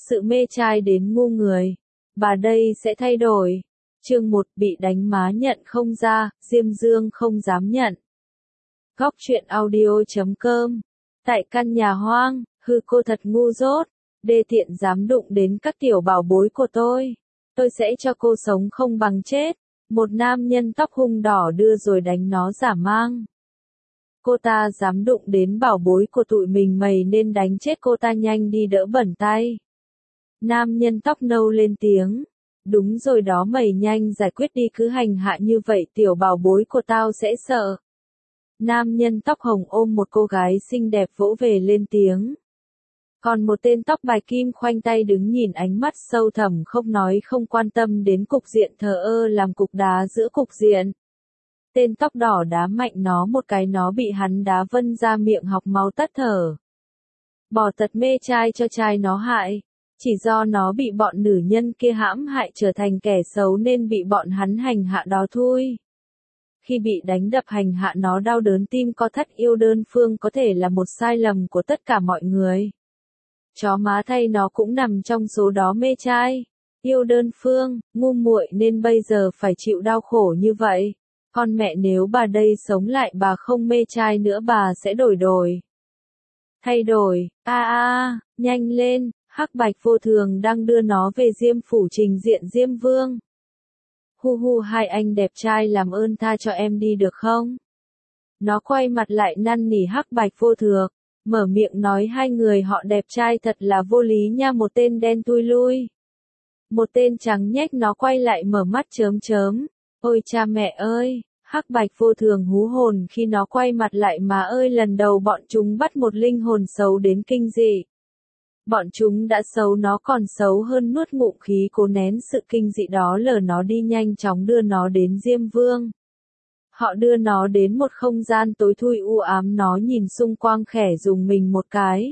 sự mê trai đến ngu người. Bà đây sẽ thay đổi. Chương 1 bị đánh má nhận không ra, Diêm Dương không dám nhận. Góc truyện audio.com. Tại căn nhà hoang, hư cô thật ngu dốt, đê tiện dám đụng đến các tiểu bảo bối của tôi. Tôi sẽ cho cô sống không bằng chết. Một nam nhân tóc hung đỏ đưa rồi đánh nó giả mang. Cô ta dám đụng đến bảo bối của tụi mình, mày nên đánh chết cô ta nhanh đi đỡ bẩn tay. Nam nhân tóc nâu lên tiếng. Đúng rồi đó, mày nhanh giải quyết đi, cứ hành hạ như vậy tiểu bảo bối của tao sẽ sợ. Nam nhân tóc hồng ôm một cô gái xinh đẹp vỗ về lên tiếng. Còn một tên tóc bạch kim khoanh tay đứng nhìn, ánh mắt sâu thẳm không nói không quan tâm đến cục diện, thờ ơ làm cục đá giữa cục diện. Tên tóc đỏ đá mạnh nó một cái, nó bị hắn đá vân ra miệng học máu tắt thở. Bỏ tật mê trai cho trai nó hại. Chỉ do nó bị bọn nữ nhân kia hãm hại trở thành kẻ xấu nên bị bọn hắn hành hạ đó thôi. Khi bị đánh đập hành hạ nó đau đớn tim co thắt, yêu đơn phương có thể là một sai lầm của tất cả mọi người. Chó má thay nó cũng nằm trong số đó, mê trai, yêu đơn phương, ngu muội nên bây giờ phải chịu đau khổ như vậy. Con mẹ, nếu bà đây sống lại bà không mê trai nữa, bà sẽ đổi. Thay đổi, nhanh lên. Hắc Bạch Vô Thường đang đưa nó về Diêm phủ trình diện Diêm Vương. Hu, hai anh đẹp trai làm ơn tha cho em đi được không? Nó quay mặt lại năn nỉ Hắc Bạch Vô Thường, mở miệng nói hai người họ đẹp trai thật là vô lý nha. Một tên đen thui lui, một tên trắng nhách. Nó quay lại mở mắt chớm. Ôi cha mẹ ơi! Hắc Bạch Vô Thường hú hồn khi nó quay mặt lại, má ơi, lần đầu bọn chúng bắt một linh hồn xấu đến kinh dị. Bọn chúng đã xấu, nó còn xấu hơn, nuốt ngụm khí cố nén sự kinh dị đó lờ nó đi, nhanh chóng đưa nó đến Diêm Vương. Họ đưa nó đến một không gian tối thui u ám, nó nhìn xung quanh khẽ dùng mình một cái.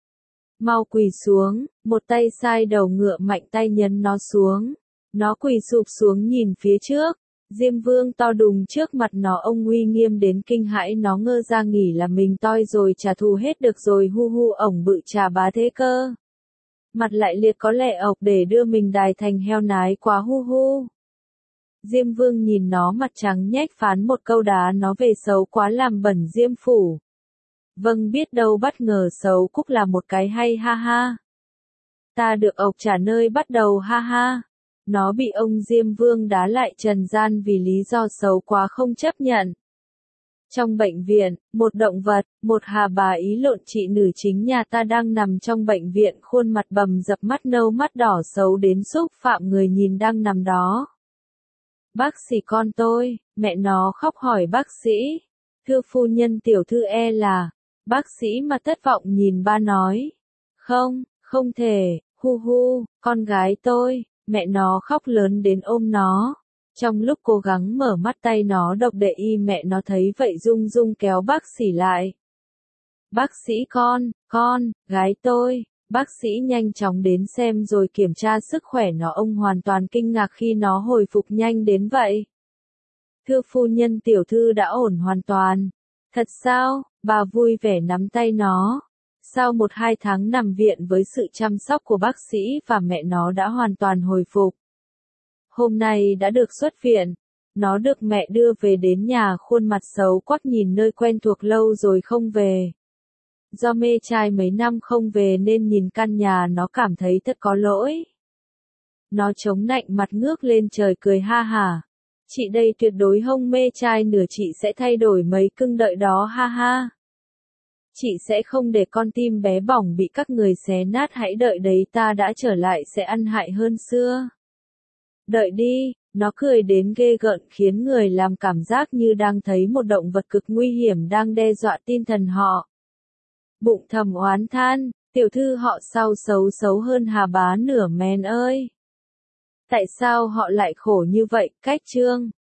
Mau quỳ xuống, một tay sai đầu ngựa mạnh tay nhấn nó xuống. Nó quỳ sụp xuống nhìn phía trước. Diêm Vương to đùng trước mặt nó, ông uy nghiêm đến kinh hãi, nó ngơ ra nghĩ là mình toi rồi, trả thù hết được rồi. Hu, ổng bự trà bá thế cơ. Mặt lại liệt có lẽ ộc để đưa mình đài thành heo nái quá. Hu. Diêm Vương nhìn nó mặt trắng nhách phán một câu đá nó về, xấu quá làm bẩn Diêm phủ. Vâng biết đâu, bất ngờ xấu cúc là một cái hay, ha. Ta được ộc trả nơi bắt đầu, ha. Nó bị ông Diêm Vương đá lại trần gian vì lý do xấu quá không chấp nhận. Trong bệnh viện, một động vật, một hà bà ý lộn chị nữ chính nhà ta đang nằm trong bệnh viện, khuôn mặt bầm dập, mắt nâu mắt đỏ xấu đến xúc phạm người nhìn đang nằm đó. Bác sĩ con tôi, mẹ nó khóc hỏi bác sĩ. Thưa phu nhân, tiểu thư là. Bác sĩ mà thất vọng nhìn ba nói. Không thể, hu, con gái tôi. Mẹ nó khóc lớn đến ôm nó. Trong lúc cố gắng mở mắt, tay nó độc đệ y, mẹ nó thấy vậy rung kéo bác sĩ lại. Bác sĩ con, gái tôi. Bác sĩ nhanh chóng đến xem rồi kiểm tra sức khỏe nó, ông hoàn toàn kinh ngạc khi nó hồi phục nhanh đến vậy. Thưa phu nhân, tiểu thư đã ổn hoàn toàn. Thật sao? Bà vui vẻ nắm tay nó. Sau 1-2 tháng nằm viện với sự chăm sóc của bác sĩ và mẹ, nó đã hoàn toàn hồi phục. Hôm nay đã được xuất viện. Nó được mẹ đưa về đến nhà, khuôn mặt xấu quắc nhìn nơi quen thuộc lâu rồi không về. Do mê trai mấy năm không về nên nhìn căn nhà nó cảm thấy thật có lỗi. Nó chống nạnh mặt ngước lên trời cười ha hả. Chị đây tuyệt đối không mê trai nửa, chị sẽ thay đổi mấy, cưng đợi đó, ha. Chị sẽ không để con tim bé bỏng bị các người xé nát, hãy đợi đấy, ta đã trở lại sẽ ăn hại hơn xưa. Đợi đi, nó cười đến ghê gợn khiến người làm cảm giác như đang thấy một động vật cực nguy hiểm đang đe dọa tinh thần họ. Bụng thầm oán than, tiểu thư họ sau xấu hơn hà bá nửa men ơi. Tại sao họ lại khổ như vậy? Cách chương